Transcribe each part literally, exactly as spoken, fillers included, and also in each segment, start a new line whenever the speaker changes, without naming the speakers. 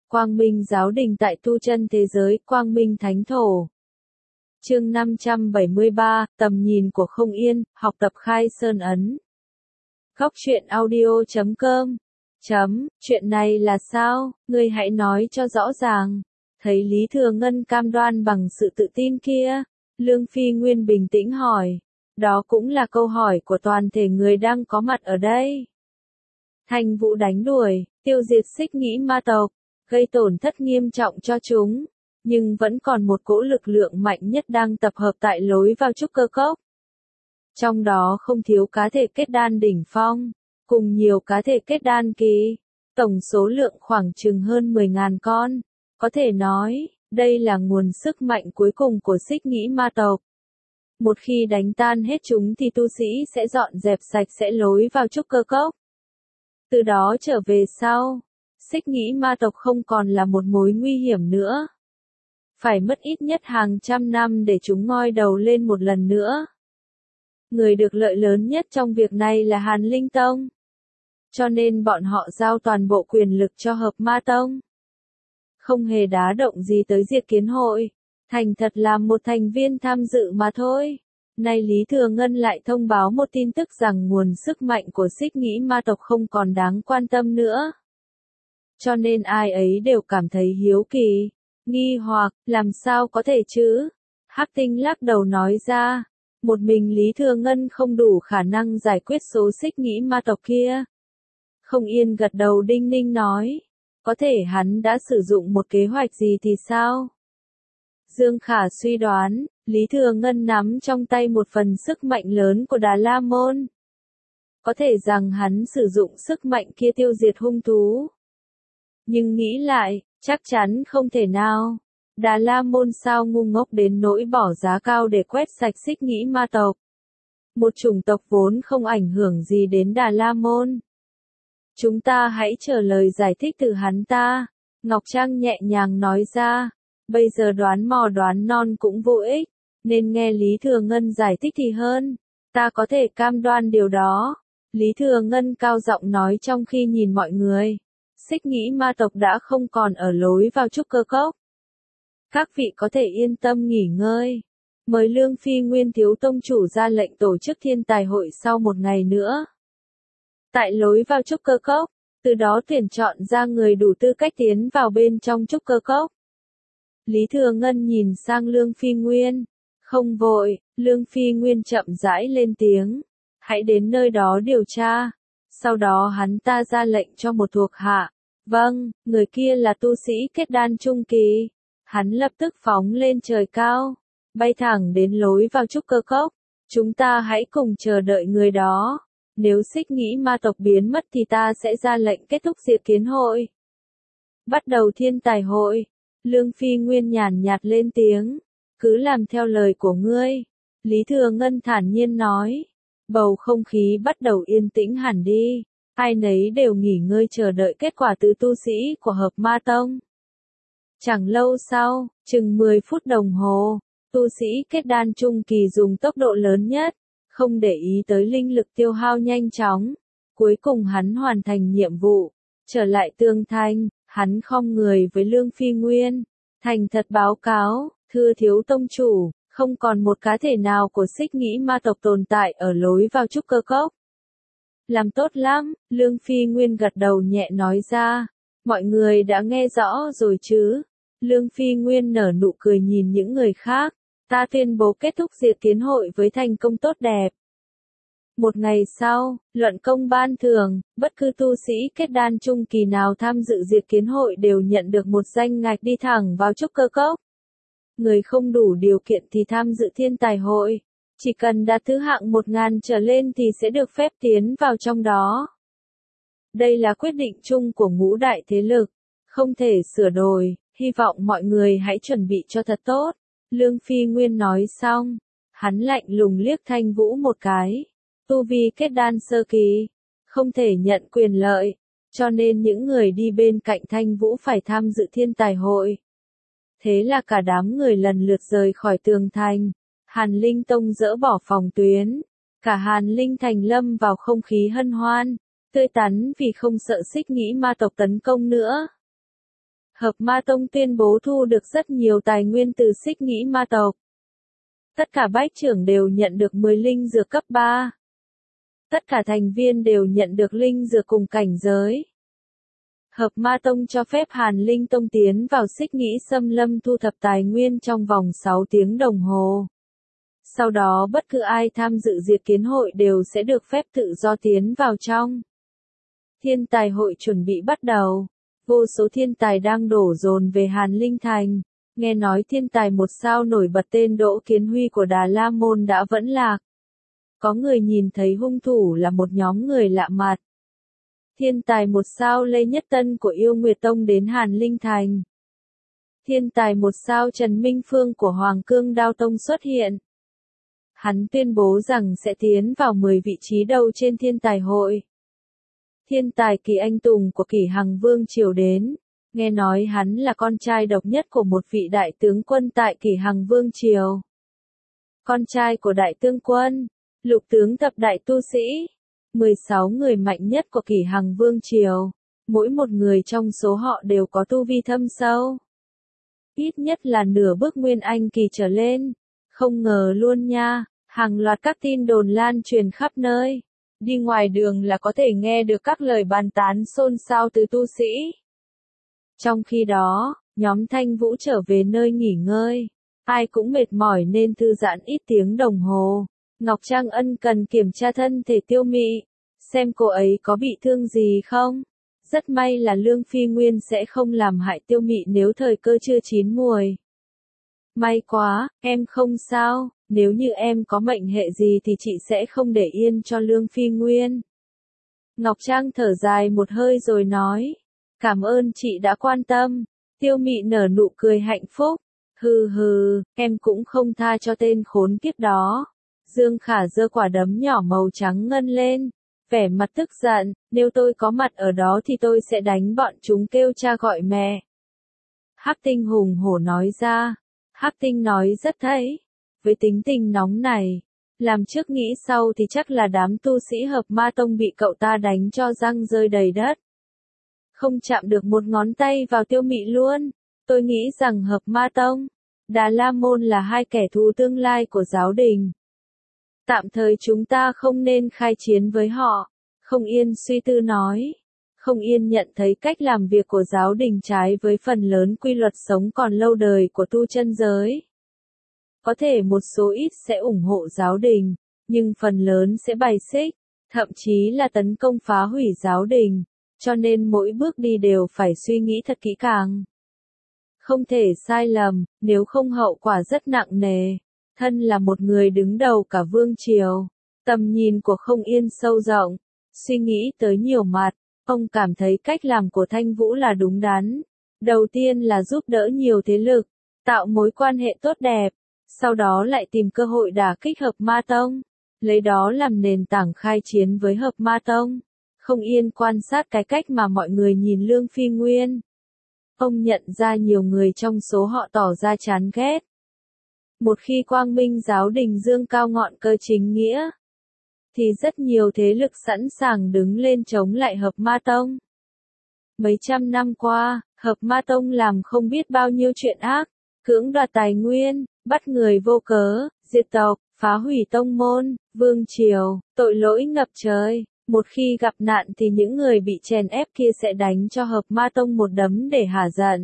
Quang Minh Giáo Đình tại tu chân thế giới, Quang Minh Thánh Thổ. Chương năm trăm bảy mươi ba, tầm nhìn của không yên, học tập khai sơn ấn. Góc truyện audio chấm com. Chấm, chuyện này là sao, ngươi hãy nói cho rõ ràng. Thấy Lý Thừa Ngân cam đoan bằng sự tự tin kia, Lương Phi Nguyên bình tĩnh hỏi. Đó cũng là câu hỏi của toàn thể người đang có mặt ở đây. Thành Vũ đánh đuổi, tiêu diệt Xích Nghĩ ma tộc, gây tổn thất nghiêm trọng cho chúng, nhưng vẫn còn một cỗ lực lượng mạnh nhất đang tập hợp tại lối vào trúc cơ cốc. Trong đó không thiếu cá thể kết đan đỉnh phong, cùng nhiều cá thể kết đan kỳ, tổng số lượng khoảng chừng hơn mười nghìn con, có thể nói, đây là nguồn sức mạnh cuối cùng của Xích Nghĩ ma tộc. Một khi đánh tan hết chúng thì tu sĩ sẽ dọn dẹp sạch sẽ lối vào trúc cơ cốc. Từ đó trở về sau, Xích Nghĩ ma tộc không còn là một mối nguy hiểm nữa. Phải mất ít nhất hàng trăm năm để chúng ngoi đầu lên một lần nữa. Người được lợi lớn nhất trong việc này là Hàn Linh Tông. Cho nên bọn họ giao toàn bộ quyền lực cho Hợp Ma Tông. Không hề đá động gì tới Diệt Kiến Hội, thành thật là một thành viên tham dự mà thôi. Nay Lý Thừa Ngân lại thông báo một tin tức rằng nguồn sức mạnh của Xích Nghĩ ma tộc không còn đáng quan tâm nữa. Cho nên ai ấy đều cảm thấy hiếu kỳ, nghi hoặc, làm sao có thể chứ? Hắc Tinh lắc đầu nói ra, một mình Lý Thừa Ngân không đủ khả năng giải quyết số Xích Nghĩ ma tộc kia. Không Yên gật đầu đinh ninh nói, có thể hắn đã sử dụng một kế hoạch gì thì sao? Dương Khả suy đoán, Lý Thừa Ngân nắm trong tay một phần sức mạnh lớn của Đà La Môn. Có thể rằng hắn sử dụng sức mạnh kia tiêu diệt hung thú. Nhưng nghĩ lại, chắc chắn không thể nào. Đà La Môn sao ngu ngốc đến nỗi bỏ giá cao để quét sạch Xích Nghĩ ma tộc. Một chủng tộc vốn không ảnh hưởng gì đến Đà La Môn. Chúng ta hãy chờ lời giải thích từ hắn ta. Ngọc Trang nhẹ nhàng nói ra. Bây giờ đoán mò đoán non cũng vô ích, nên nghe Lý Thừa Ngân giải thích thì hơn. Ta có thể cam đoan điều đó. Lý Thừa Ngân cao giọng nói trong khi nhìn mọi người. Xích Nghĩ ma tộc đã không còn ở lối vào trúc cơ cốc. Các vị có thể yên tâm nghỉ ngơi. Mời Lương Phi Nguyên thiếu tông chủ ra lệnh tổ chức thiên tài hội sau một ngày nữa. Tại lối vào trúc cơ cốc, từ đó tuyển chọn ra người đủ tư cách tiến vào bên trong trúc cơ cốc. Lý Thừa Ngân nhìn sang Lương Phi Nguyên. Không vội, Lương Phi Nguyên chậm rãi lên tiếng. Hãy đến nơi đó điều tra. Sau đó hắn ta ra lệnh cho một thuộc hạ. Vâng, người kia là tu sĩ kết đan trung kỳ. Hắn lập tức phóng lên trời cao, bay thẳng đến lối vào trúc cơ cốc. Chúng ta hãy cùng chờ đợi người đó. Nếu Xích Nghĩ ma tộc biến mất thì ta sẽ ra lệnh kết thúc Diệt Kiến Hội. Bắt đầu thiên tài hội. Lương Phi Nguyên nhàn nhạt lên tiếng. Cứ làm theo lời của ngươi. Lý Thừa Ngân thản nhiên nói. Bầu không khí bắt đầu yên tĩnh hẳn đi. Ai nấy đều nghỉ ngơi chờ đợi kết quả từ tu sĩ của Hợp Ma Tông. Chẳng lâu sau, chừng mười phút đồng hồ, tu sĩ kết đan trung kỳ dùng tốc độ lớn nhất, không để ý tới linh lực tiêu hao nhanh chóng. Cuối cùng hắn hoàn thành nhiệm vụ, trở lại tường thành, hắn khom người với Lương Phi Nguyên, thành thật báo cáo, thưa thiếu tông chủ, không còn một cá thể nào của Xích Nghĩ ma tộc tồn tại ở lối vào trúc cơ cốc. Làm tốt lắm, Lương Phi Nguyên gật đầu nhẹ nói ra, mọi người đã nghe rõ rồi chứ? Lương Phi Nguyên nở nụ cười nhìn những người khác, ta tuyên bố kết thúc Diệt Kiến Hội với thành công tốt đẹp. Một ngày sau, luận công ban thưởng, bất cứ tu sĩ kết đan trung kỳ nào tham dự Diệt Kiến Hội đều nhận được một danh ngạch đi thẳng vào trúc cơ cốc. Người không đủ điều kiện thì tham dự thiên tài hội, chỉ cần đạt thứ hạng một ngàn trở lên thì sẽ được phép tiến vào trong đó. Đây là quyết định chung của ngũ đại thế lực, không thể sửa đổi, hy vọng mọi người hãy chuẩn bị cho thật tốt. Lương Phi Nguyên nói xong, hắn lạnh lùng liếc Thanh Vũ một cái. Tu vi kết đan sơ kỳ, không thể nhận quyền lợi, cho nên những người đi bên cạnh Thanh Vũ phải tham dự thiên tài hội. Thế là cả đám người lần lượt rời khỏi tường thành, Hàn Linh Tông dỡ bỏ phòng tuyến, cả Hàn Linh Thành lâm vào không khí hân hoan, tươi tắn vì không sợ Xích Nghĩ ma tộc tấn công nữa. Hợp Ma Tông tuyên bố thu được rất nhiều tài nguyên từ Xích Nghĩ Ma tộc. Tất cả bách trưởng đều nhận được mười linh dược cấp ba. Tất cả thành viên đều nhận được linh dược cùng cảnh giới. Hợp Ma Tông cho phép Hàn Linh Tông tiến vào Xích Nghĩ Xâm Lâm thu thập tài nguyên trong vòng sáu tiếng đồng hồ. Sau đó bất cứ ai tham dự diệt kiến hội đều sẽ được phép tự do tiến vào trong. Thiên tài hội chuẩn bị bắt đầu. Vô số thiên tài đang đổ dồn về Hàn Linh Thành. Nghe nói thiên tài một sao nổi bật tên Đỗ Kiến Huy của Đà La Môn đã vẫn lạc. Có người nhìn thấy hung thủ là một nhóm người lạ mặt. Thiên tài một sao Lê Nhất Tân của Yêu Nguyệt Tông đến Hàn Linh Thành. Thiên tài một sao Trần Minh Phương của Hoàng Cương Đao Tông xuất hiện. Hắn tuyên bố rằng sẽ tiến vào mười vị trí đầu trên thiên tài hội. Thiên tài Kỳ Anh Tùng của Kỷ Hằng Vương Triều đến. Nghe nói hắn là con trai độc nhất của một vị đại tướng quân tại Kỷ Hằng Vương Triều. Con trai của đại tướng quân, lục tướng thập đại tu sĩ. mười sáu người mạnh nhất của Kỷ Hằng Vương Triều. Mỗi một người trong số họ đều có tu vi thâm sâu. Ít nhất là nửa bước nguyên anh kỳ trở lên. Không ngờ luôn nha, hàng loạt các tin đồn lan truyền khắp nơi. Đi ngoài đường là có thể nghe được các lời bàn tán xôn xao từ tu sĩ. Trong khi đó, nhóm Thanh Vũ trở về nơi nghỉ ngơi. Ai cũng mệt mỏi nên thư giãn ít tiếng đồng hồ. Ngọc Trang ân cần kiểm tra thân thể Tiêu Mị, xem cô ấy có bị thương gì không. Rất may là Lương Phi Nguyên sẽ không làm hại Tiêu Mị nếu thời cơ chưa chín muồi. May quá, em không sao, nếu như em có mệnh hệ gì thì chị sẽ không để yên cho Lương Phi Nguyên. Ngọc Trang thở dài một hơi rồi nói, cảm ơn chị đã quan tâm. Tiêu Mị nở nụ cười hạnh phúc, hừ hừ, em cũng không tha cho tên khốn kiếp đó. Dương Khả giơ quả đấm nhỏ màu trắng ngân lên, vẻ mặt tức giận, nếu tôi có mặt ở đó thì tôi sẽ đánh bọn chúng kêu cha gọi mẹ. Hắc Tinh hùng hổ nói ra. Hắc Tinh nói rất thấy, với tính tình nóng này, làm trước nghĩ sau thì chắc là đám tu sĩ Hợp Ma Tông bị cậu ta đánh cho răng rơi đầy đất. Không chạm được một ngón tay vào Tiêu Mị luôn. Tôi nghĩ rằng Hợp Ma Tông, Đà La Môn là hai kẻ thù tương lai của giáo đình. Tạm thời chúng ta không nên khai chiến với họ. Không Yên suy tư nói. Không Yên nhận thấy cách làm việc của giáo đình trái với phần lớn quy luật sống còn lâu đời của tu chân giới. Có thể một số ít sẽ ủng hộ giáo đình, nhưng phần lớn sẽ bài xích, thậm chí là tấn công phá hủy giáo đình, cho nên mỗi bước đi đều phải suy nghĩ thật kỹ càng. Không thể sai lầm, nếu không hậu quả rất nặng nề. Thân là một người đứng đầu cả vương triều, tầm nhìn của Không Yên sâu rộng, suy nghĩ tới nhiều mặt. Ông cảm thấy cách làm của Thanh Vũ là đúng đắn. Đầu tiên là giúp đỡ nhiều thế lực, tạo mối quan hệ tốt đẹp, sau đó lại tìm cơ hội đả kích Hợp Ma Tông, lấy đó làm nền tảng khai chiến với Hợp Ma Tông. Không Yên quan sát cái cách mà mọi người nhìn Lương Phi Nguyên. Ông nhận ra nhiều người trong số họ tỏ ra chán ghét. Một khi Quang Minh giáo đình dương cao ngọn cờ chính nghĩa, thì rất nhiều thế lực sẵn sàng đứng lên chống lại Hợp Ma Tông. Mấy trăm năm qua, Hợp Ma Tông làm không biết bao nhiêu chuyện ác, cưỡng đoạt tài nguyên, bắt người vô cớ, diệt tộc, phá hủy tông môn, vương triều, tội lỗi ngập trời. Một khi gặp nạn thì những người bị chèn ép kia sẽ đánh cho Hợp Ma Tông một đấm để hả giận.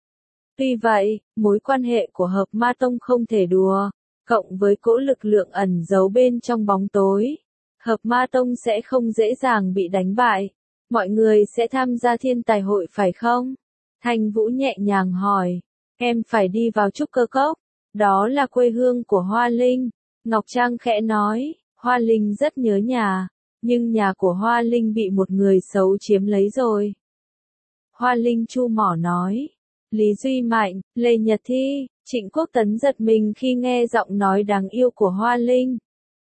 Tuy vậy, mối quan hệ của Hợp Ma Tông không thể đùa, cộng với cỗ lực lượng ẩn giấu bên trong bóng tối. Hợp Ma Tông sẽ không dễ dàng bị đánh bại. Mọi người sẽ tham gia thiên tài hội phải không? Thanh Vũ nhẹ nhàng hỏi. Em phải đi vào Trúc Cơ Cốc. Đó là quê hương của Hoa Linh. Ngọc Trang khẽ nói. Hoa Linh rất nhớ nhà. Nhưng nhà của Hoa Linh bị một người xấu chiếm lấy rồi. Hoa Linh chu mỏ nói. Lý Duy Mạnh, Lê Nhật Thi, Trịnh Quốc Tấn giật mình khi nghe giọng nói đáng yêu của Hoa Linh.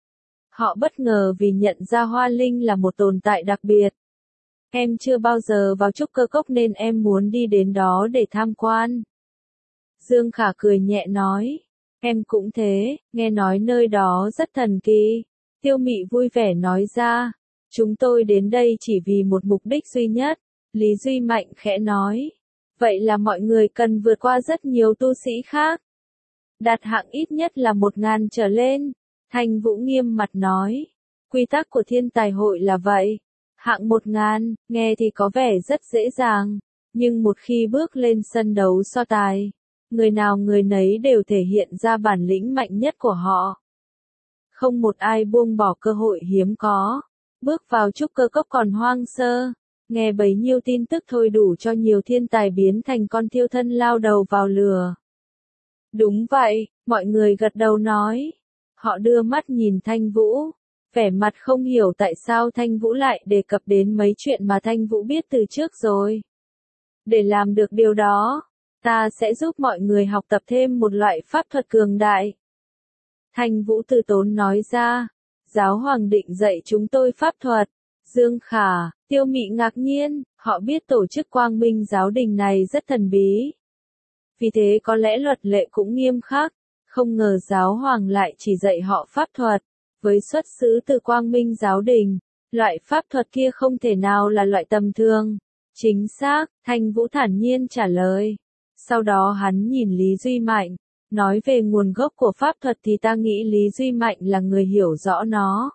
Họ bất ngờ vì nhận ra Hoa Linh là một tồn tại đặc biệt. Em chưa bao giờ vào Trúc Cơ Cốc nên em muốn đi đến đó để tham quan. Dương Khả cười nhẹ nói. Em cũng thế, nghe nói nơi đó rất thần kỳ. Tiêu Mị vui vẻ nói ra. Chúng tôi đến đây chỉ vì một mục đích duy nhất. Lý Duy Mạnh khẽ nói. vậy là mọi người cần vượt qua rất nhiều tu sĩ khác. Đạt hạng ít nhất là một ngàn trở lên. Thanh Vũ nghiêm mặt nói. Quy tắc của thiên tài hội là vậy. Hạng một ngàn, nghe thì có vẻ rất dễ dàng. Nhưng một khi bước lên sân đấu so tài, người nào người nấy đều thể hiện ra bản lĩnh mạnh nhất của họ. Không một ai buông bỏ cơ hội hiếm có. Bước vào trúc cơ cốc còn hoang sơ. Nghe bấy nhiêu tin tức thôi đủ cho nhiều thiên tài biến thành con thiêu thân lao đầu vào lửa. Đúng vậy, mọi người gật đầu nói. Họ đưa mắt nhìn Thanh Vũ. Vẻ mặt không hiểu tại sao Thanh Vũ lại đề cập đến mấy chuyện mà Thanh Vũ biết từ trước rồi. Để làm được điều đó, ta sẽ giúp mọi người học tập thêm một loại pháp thuật cường đại. Thanh Vũ từ tốn nói ra. Giáo hoàng định dạy chúng tôi pháp thuật. Dương Khả, Tiêu Mị ngạc nhiên, họ biết tổ chức Quang Minh giáo đình này rất thần bí. Vì thế có lẽ luật lệ cũng nghiêm khắc, không ngờ giáo hoàng lại chỉ dạy họ pháp thuật. Với xuất xứ từ Quang Minh giáo đình, loại pháp thuật kia không thể nào là loại tầm thường. Chính xác, Thanh Vũ thản nhiên trả lời. Sau đó hắn nhìn Lý Duy Mạnh, nói về nguồn gốc của pháp thuật thì ta nghĩ Lý Duy Mạnh là người hiểu rõ nó.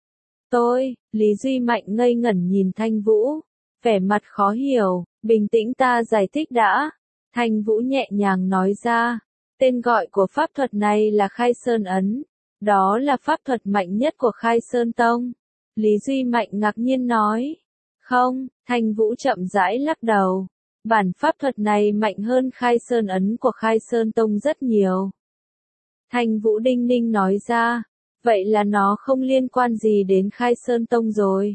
Tôi, Lý Duy Mạnh ngây ngẩn nhìn Thanh Vũ, vẻ mặt khó hiểu, bình tĩnh ta giải thích đã. Thanh Vũ nhẹ nhàng nói ra, tên gọi của pháp thuật này là Khai Sơn Ấn, đó là pháp thuật mạnh nhất của Khai Sơn Tông. Lý Duy Mạnh ngạc nhiên nói, không, Thanh Vũ chậm rãi lắc đầu, bản pháp thuật này mạnh hơn Khai Sơn Ấn của Khai Sơn Tông rất nhiều. Thanh Vũ đinh ninh nói ra, vậy là nó không liên quan gì đến Khai Sơn Tông rồi.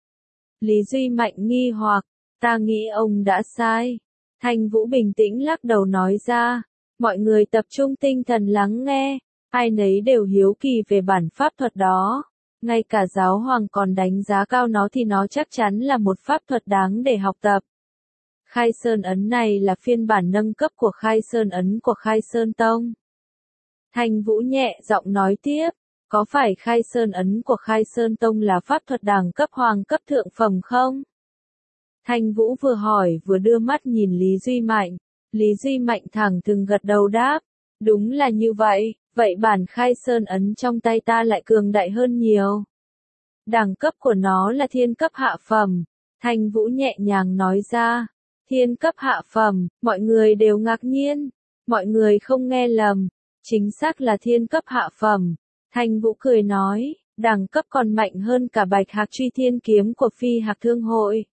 Lý Duy Mạnh nghi hoặc, ta nghĩ ông đã sai. Thanh Vũ bình tĩnh lắc đầu nói ra, mọi người tập trung tinh thần lắng nghe, ai nấy đều hiếu kỳ về bản pháp thuật đó. Ngay cả giáo hoàng còn đánh giá cao nó thì nó chắc chắn là một pháp thuật đáng để học tập. Khai Sơn Ấn này là phiên bản nâng cấp của Khai Sơn Ấn của Khai Sơn Tông. Thanh Vũ nhẹ giọng nói tiếp, có phải Khai Sơn Ấn của Khai Sơn Tông là pháp thuật đẳng cấp hoàng cấp thượng phẩm không? Thanh Vũ vừa hỏi vừa đưa mắt nhìn Lý Duy Mạnh. Lý Duy Mạnh thẳng thừng gật đầu đáp, đúng là như vậy, vậy bản Khai Sơn Ấn trong tay ta lại cường đại hơn nhiều. Đẳng cấp của nó là thiên cấp hạ phẩm. Thanh Vũ nhẹ nhàng nói ra, thiên cấp hạ phẩm, mọi người đều ngạc nhiên. Mọi người không nghe lầm, chính xác là thiên cấp hạ phẩm. Thanh Vũ cười nói, đẳng cấp còn mạnh hơn cả Bạch Hạc Truy Thiên Kiếm của Phi Hạc Thương Hội.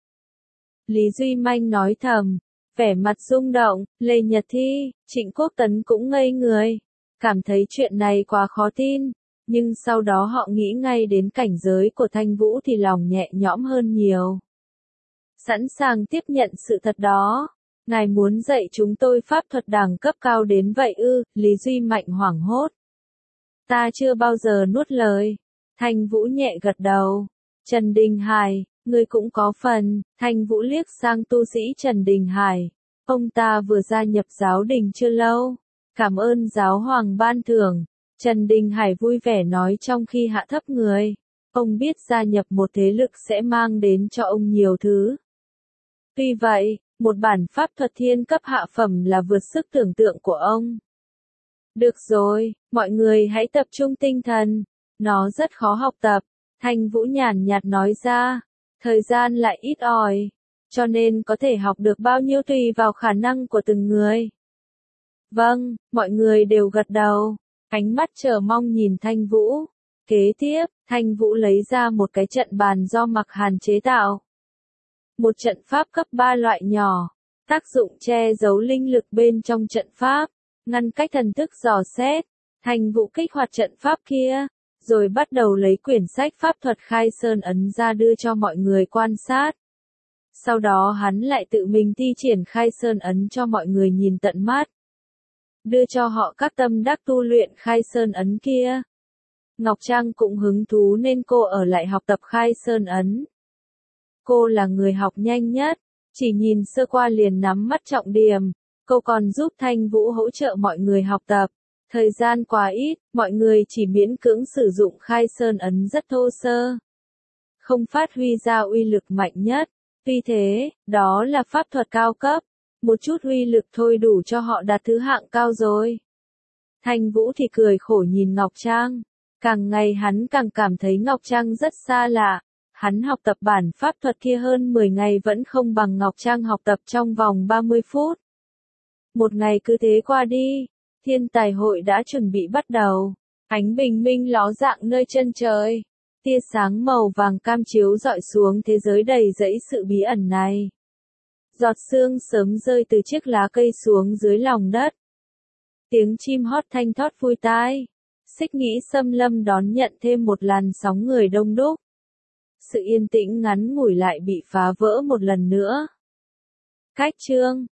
Lý Duy Manh nói thầm, vẻ mặt rung động, Lê Nhật Thi, Trịnh Quốc Tấn cũng ngây người, cảm thấy chuyện này quá khó tin, nhưng sau đó họ nghĩ ngay đến cảnh giới của Thanh Vũ thì lòng nhẹ nhõm hơn nhiều. Sẵn sàng tiếp nhận sự thật đó, ngài muốn dạy chúng tôi pháp thuật đẳng cấp cao đến vậy ư? Lý Duy Mạnh hoảng hốt. Ta chưa bao giờ nuốt lời. Thanh Vũ nhẹ gật đầu. Trần Đình Hải, ngươi cũng có phần. Thanh Vũ liếc sang tu sĩ Trần Đình Hải. Ông ta vừa gia nhập giáo đình chưa lâu. Cảm ơn giáo hoàng ban thưởng. Trần Đình Hải vui vẻ nói trong khi hạ thấp người. Ông biết gia nhập một thế lực sẽ mang đến cho ông nhiều thứ. Tuy vậy, một bản pháp thuật thiên cấp hạ phẩm là vượt sức tưởng tượng của ông. Được rồi, mọi người hãy tập trung tinh thần. Nó rất khó học tập. Thanh Vũ nhàn nhạt nói ra. Thời gian lại ít ỏi. Cho nên có thể học được bao nhiêu tùy vào khả năng của từng người. Vâng, mọi người đều gật đầu. Ánh mắt chờ mong nhìn Thanh Vũ. Kế tiếp, Thanh Vũ lấy ra một cái trận bàn do Mặc Hàn chế tạo. Một trận pháp cấp ba loại nhỏ. Tác dụng che giấu linh lực bên trong trận pháp. Ngăn cách thần thức dò xét. Thanh Vũ kích hoạt trận pháp kia. Rồi bắt đầu lấy quyển sách pháp thuật Khai Sơn Ấn ra đưa cho mọi người quan sát. Sau đó hắn lại tự mình thi triển Khai Sơn Ấn cho mọi người nhìn tận mắt. Đưa cho họ các tâm đắc tu luyện Khai Sơn Ấn kia. Ngọc Trang cũng hứng thú nên cô ở lại học tập Khai Sơn Ấn. Cô là người học nhanh nhất, chỉ nhìn sơ qua liền nắm mắt trọng điểm. Cô còn giúp Thanh Vũ hỗ trợ mọi người học tập. Thời gian quá ít, mọi người chỉ miễn cưỡng sử dụng Khai Sơn Ấn rất thô sơ. Không phát huy ra uy lực mạnh nhất. Tuy thế, đó là pháp thuật cao cấp. Một chút uy lực thôi đủ cho họ đạt thứ hạng cao rồi. Thanh Vũ thì cười khổ nhìn Ngọc Trang. Càng ngày hắn càng cảm thấy Ngọc Trang rất xa lạ. Hắn học tập bản pháp thuật kia hơn mười ngày vẫn không bằng Ngọc Trang học tập trong vòng ba mươi phút. Một ngày cứ thế qua đi, thiên tài hội đã chuẩn bị bắt đầu. Ánh bình minh ló dạng nơi chân trời. Tia sáng màu vàng cam chiếu rọi xuống thế giới đầy dẫy sự bí ẩn này. Giọt sương sớm rơi từ chiếc lá cây xuống dưới lòng đất. Tiếng chim hót thanh thót vui tai. Xích Nghĩ xâm lâm đón nhận thêm một làn sóng người đông đúc. Sự yên tĩnh ngắn ngủi lại bị phá vỡ một lần nữa. Cách chương